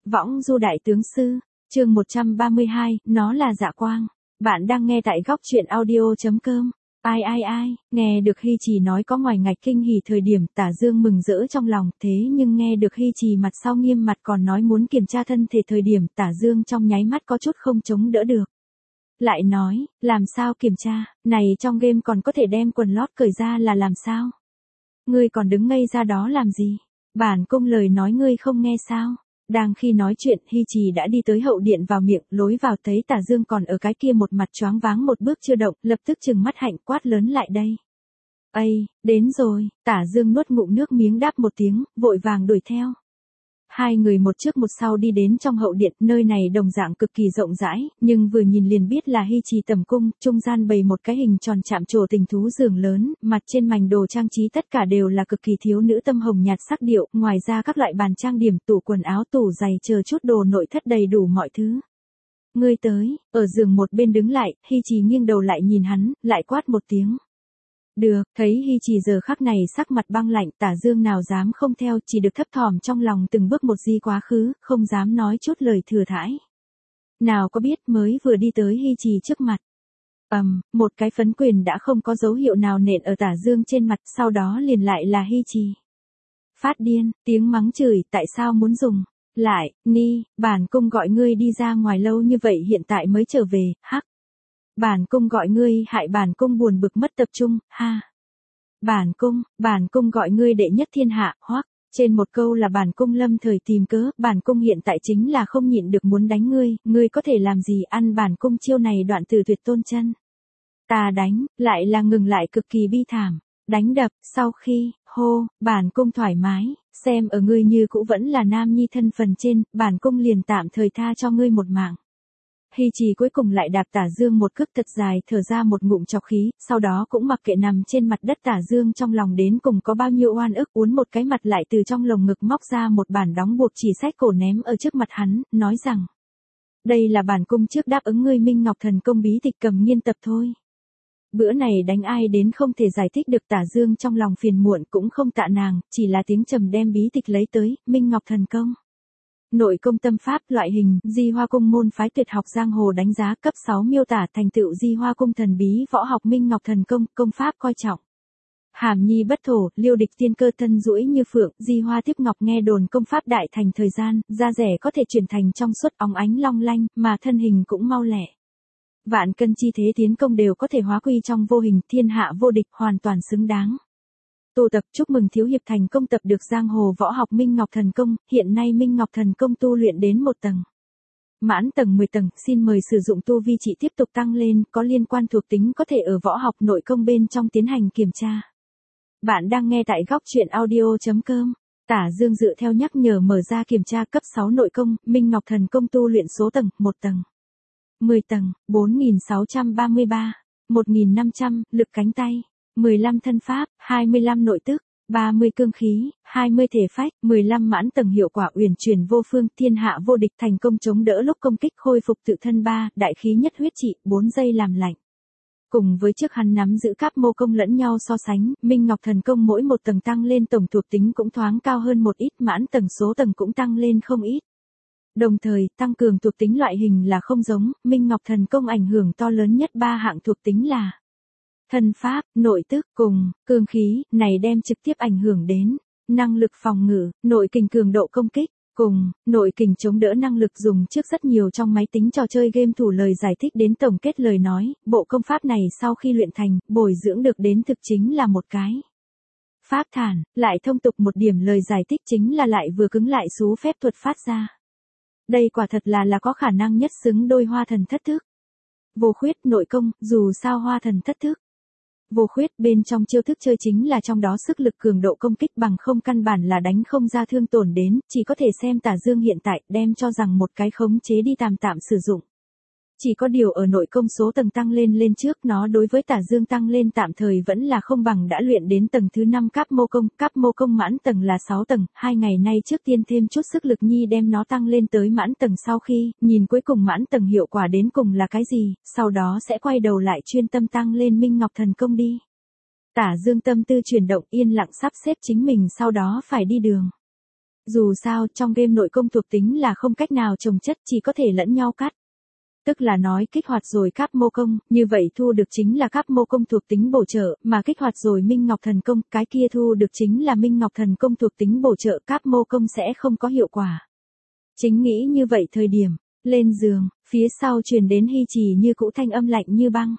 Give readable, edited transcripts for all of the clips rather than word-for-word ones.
Võng du đại tướng sư, chương 132, nó là dạ quang. Bạn đang nghe tại góc truyện audio.com. Ai, nghe được Hy Trì nói có ngoài ngạch kinh hỉ thời điểm Tả Dương mừng rỡ trong lòng, thế nhưng nghe được Hy Trì mặt sau nghiêm mặt còn nói muốn kiểm tra thân thể thời điểm Tả Dương trong nháy mắt có chút không chống đỡ được. Lại nói, làm sao kiểm tra, này trong game còn có thể đem quần lót cởi ra là làm sao? Ngươi còn đứng ngây ra đó làm gì? Bản cung lời nói ngươi không nghe sao? Đang khi nói chuyện, Hy Trì đã đi tới hậu điện vào miệng, lối vào thấy Tả Dương còn ở cái kia một mặt choáng váng một bước chưa động, lập tức trừng mắt hạnh quát lớn lại đây. Ây, đến rồi, Tả Dương nuốt ngụm nước miếng đáp một tiếng, vội vàng đuổi theo. Hai người một trước một sau đi đến trong hậu điện, nơi này đồng dạng cực kỳ rộng rãi, nhưng vừa nhìn liền biết là Hy Trì tầm cung, trung gian bày một cái hình tròn chạm trổ tình thú giường lớn, mặt trên mảnh đồ trang trí tất cả đều là cực kỳ thiếu nữ tâm hồng nhạt sắc điệu, ngoài ra các loại bàn trang điểm, tủ quần áo, tủ giày chờ chút đồ nội thất đầy đủ mọi thứ. Ngươi tới, ở giường một bên đứng lại, Hy Trì nghiêng đầu lại nhìn hắn, lại quát một tiếng. Được, thấy Hy Trì giờ khắc này sắc mặt băng lạnh, Tả Dương nào dám không theo, chỉ được thấp thỏm trong lòng từng bước một di quá khứ, không dám nói chút lời thừa thãi. Nào có biết mới vừa đi tới Hy Trì trước mặt. Một cái phấn quyền đã không có dấu hiệu nào nện ở Tả Dương trên mặt, sau đó liền lại là Hy Trì. Phát điên, tiếng mắng chửi, tại sao muốn dùng? Lại, ni, bản cung gọi ngươi đi ra ngoài lâu như vậy hiện tại mới trở về, hắc. Bản cung gọi ngươi hại bản cung buồn bực mất tập trung, ha. Bản cung gọi ngươi đệ nhất thiên hạ, hoắc. Trên một câu là bản cung lâm thời tìm cớ, bản cung hiện tại chính là không nhịn được muốn đánh ngươi có thể làm gì ăn bản cung chiêu này đoạn từ tuyệt tôn chân. Ta đánh, lại là ngừng lại cực kỳ bi thảm. Đánh đập, sau khi, bản cung thoải mái, xem ở ngươi như cũ vẫn là nam nhi thân phần trên, bản cung liền tạm thời tha cho ngươi một mạng. Hy Trì cuối cùng lại đạp Tả Dương một cước thật dài, thở ra một ngụm trọc khí, sau đó cũng mặc kệ nằm trên mặt đất Tả Dương trong lòng đến cùng có bao nhiêu oan ức, uốn một cái mặt lại từ trong lồng ngực móc ra một bản đóng buộc chỉ sách cổ ném ở trước mặt hắn, nói rằng: đây là bản cung trước đáp ứng ngươi Minh Ngọc Thần Công bí tịch cầm nghiên tập thôi. Bữa này đánh ai đến không thể giải thích được, Tả Dương trong lòng phiền muộn cũng không tạ nàng, chỉ là tiếng trầm đem bí tịch lấy tới, Minh Ngọc Thần Công. Nội công tâm pháp loại hình, Di Hoa Cung môn phái tuyệt học giang hồ đánh giá cấp 6 miêu tả thành tựu Di Hoa Cung thần bí võ học Minh Ngọc Thần Công, công pháp coi trọng. Hàm nhi bất thổ, liêu địch tiên cơ thân duỗi như phượng, Di Hoa tiếp ngọc nghe đồn công pháp đại thành thời gian, da rẻ có thể chuyển thành trong suốt óng ánh long lanh, mà thân hình cũng mau lẹ. Vạn cân chi thế tiến công đều có thể hóa quy trong vô hình, thiên hạ vô địch, hoàn toàn xứng đáng. Tô Tập chúc mừng thiếu hiệp thành công tập được giang hồ võ học Minh Ngọc Thần Công, hiện nay Minh Ngọc Thần Công tu luyện đến 1 tầng. Mãn tầng 10 tầng, xin mời sử dụng tu vi trị tiếp tục tăng lên, có liên quan thuộc tính có thể ở võ học nội công bên trong tiến hành kiểm tra. Bạn đang nghe tại góc truyện audio.com. Tả Dương dựa theo nhắc nhở mở ra kiểm tra cấp 6 nội công, Minh Ngọc Thần Công tu luyện số tầng, 1 tầng. 10 tầng, 4633, 1500, lực cánh tay. 15 thân pháp, 25 nội tức, 30 cương khí, 20 thể phách, 15 mãn tầng hiệu quả uyển chuyển vô phương, thiên hạ vô địch, thành công chống đỡ lúc công kích, khôi phục tự thân 3, đại khí nhất huyết trị, 4 giây làm lạnh. Cùng với trước hắn nắm giữ các mô công lẫn nhau so sánh, Minh Ngọc Thần Công mỗi một tầng tăng lên tổng thuộc tính cũng thoáng cao hơn một ít, mãn tầng số tầng cũng tăng lên không ít. Đồng thời, tăng cường thuộc tính loại hình là không giống, Minh Ngọc Thần Công ảnh hưởng to lớn nhất 3 hạng thuộc tính là thân pháp, nội tức, cùng cương khí, này đem trực tiếp ảnh hưởng đến năng lực phòng ngự, nội kình cường độ công kích, cùng nội kình chống đỡ năng lực dùng trước rất nhiều trong máy tính trò chơi game thủ lời giải thích đến tổng kết lời nói, bộ công pháp này sau khi luyện thành, bồi dưỡng được đến thực chính là một cái pháp thản, lại thông tục một điểm lời giải thích chính là lại vừa cứng lại xú phép thuật phát ra. Đây quả thật là có khả năng nhất xứng đôi Hoa Thần Thất Thức. Vô khuyết nội công, dù sao Hoa Thần Thất Thức. Vô khuyết bên trong chiêu thức chơi chính là trong đó sức lực cường độ công kích bằng không căn bản là đánh không ra thương tổn đến, chỉ có thể xem Tả Dương hiện tại đem cho rằng một cái khống chế đi tạm sử dụng. Chỉ có điều ở nội công số tầng tăng lên trước nó đối với Tả Dương tăng lên tạm thời vẫn là không bằng đã luyện đến tầng thứ 5 cấp mô công mãn tầng là 6 tầng, 2 ngày nay trước tiên thêm chút sức lực nhi đem nó tăng lên tới mãn tầng sau khi, nhìn cuối cùng mãn tầng hiệu quả đến cùng là cái gì, sau đó sẽ quay đầu lại chuyên tâm tăng lên Minh Ngọc Thần Công đi. Tả Dương tâm tư chuyển động yên lặng sắp xếp chính mình sau đó phải đi đường. Dù sao, trong game nội công thuộc tính là không cách nào chồng chất, chỉ có thể lẫn nhau cắt. Tức là nói kích hoạt rồi Cáp Mô Công, như vậy thu được chính là Cáp Mô Công thuộc tính bổ trợ, mà kích hoạt rồi Minh Ngọc Thần Công, cái kia thu được chính là Minh Ngọc Thần Công thuộc tính bổ trợ, Cáp Mô Công sẽ không có hiệu quả. Chính nghĩ như vậy thời điểm, lên giường, phía sau truyền đến Hy Trì như cũ thanh âm lạnh như băng.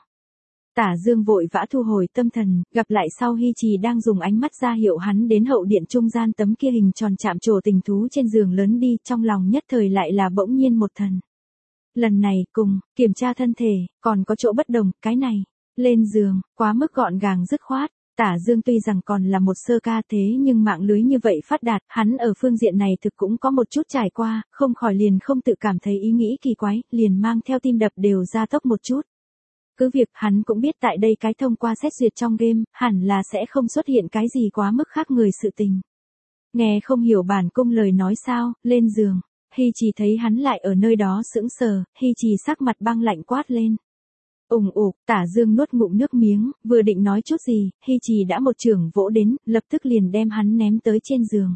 Tả Dương vội vã thu hồi tâm thần, gặp lại sau Hy Trì đang dùng ánh mắt ra hiệu hắn đến hậu điện trung gian tấm kia hình tròn chạm trổ tình thú trên giường lớn đi, trong lòng nhất thời lại là bỗng nhiên một thần. Lần này cùng, kiểm tra thân thể, còn có chỗ bất đồng, cái này, lên giường, quá mức gọn gàng dứt khoát. Tả Dương tuy rằng còn là một sơ ca thế nhưng mạng lưới như vậy phát đạt, hắn ở phương diện này thực cũng có một chút trải qua, không khỏi liền không tự cảm thấy ý nghĩ kỳ quái, liền mang theo tim đập đều gia tốc một chút. Cứ việc hắn cũng biết tại đây cái thông qua xét duyệt trong game, hẳn là sẽ không xuất hiện cái gì quá mức khác người sự tình. Nghe không hiểu bản cung lời nói sao, lên giường. Hy Trì thấy hắn lại ở nơi đó sững sờ, Hy Trì sắc mặt băng lạnh quát lên. Ủng ục, Tả Dương nuốt ngụm nước miếng, vừa định nói chút gì, Hy Trì đã một chưởng vỗ đến, lập tức liền đem hắn ném tới trên giường.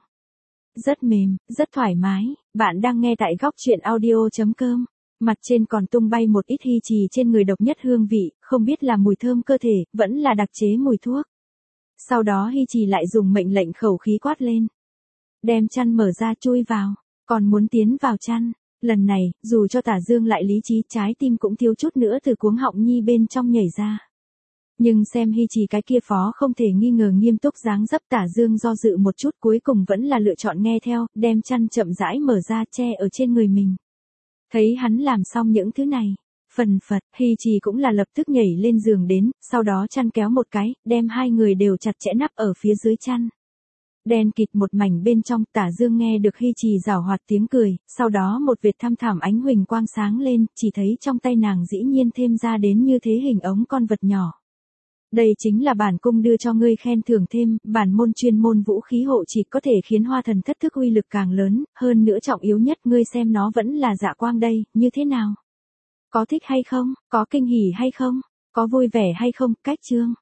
Rất mềm, rất thoải mái, bạn đang nghe tại góc truyện audio.com. Mặt trên còn tung bay một ít Hy Trì trên người độc nhất hương vị, không biết là mùi thơm cơ thể, vẫn là đặc chế mùi thuốc. Sau đó Hy Trì lại dùng mệnh lệnh khẩu khí quát lên. Đem chăn mở ra chui vào, còn muốn tiến vào chăn. Lần này, dù cho Tả Dương lại lý trí, trái tim cũng thiếu chút nữa từ cuống họng nhi bên trong nhảy ra. Nhưng xem Hy Trì cái kia phó không thể nghi ngờ nghiêm túc dáng dấp, Tả Dương do dự một chút, cuối cùng vẫn là lựa chọn nghe theo, đem chăn chậm rãi mở ra che ở trên người mình. Thấy hắn làm xong những thứ này, phần phật, Hy Trì cũng là lập tức nhảy lên giường đến, sau đó chăn kéo một cái, đem hai người đều chặt chẽ nắp ở phía dưới chăn. Đen kịt một mảnh bên trong, Tả Dương nghe được Hy Trì giảo hoạt tiếng cười, sau đó một vệt thăm thẳm ánh huỳnh quang sáng lên, chỉ thấy trong tay nàng dĩ nhiên thêm ra đến như thế hình ống con vật nhỏ. Đây chính là bản cung đưa cho ngươi khen thưởng thêm, bản môn chuyên môn vũ khí hộ chỉ có thể khiến hoa thần thất thức uy lực càng lớn, hơn nữa trọng yếu nhất ngươi xem nó vẫn là dạ quang đây, như thế nào? Có thích hay không? Có kinh hỉ hay không? Có vui vẻ hay không? Cách chương.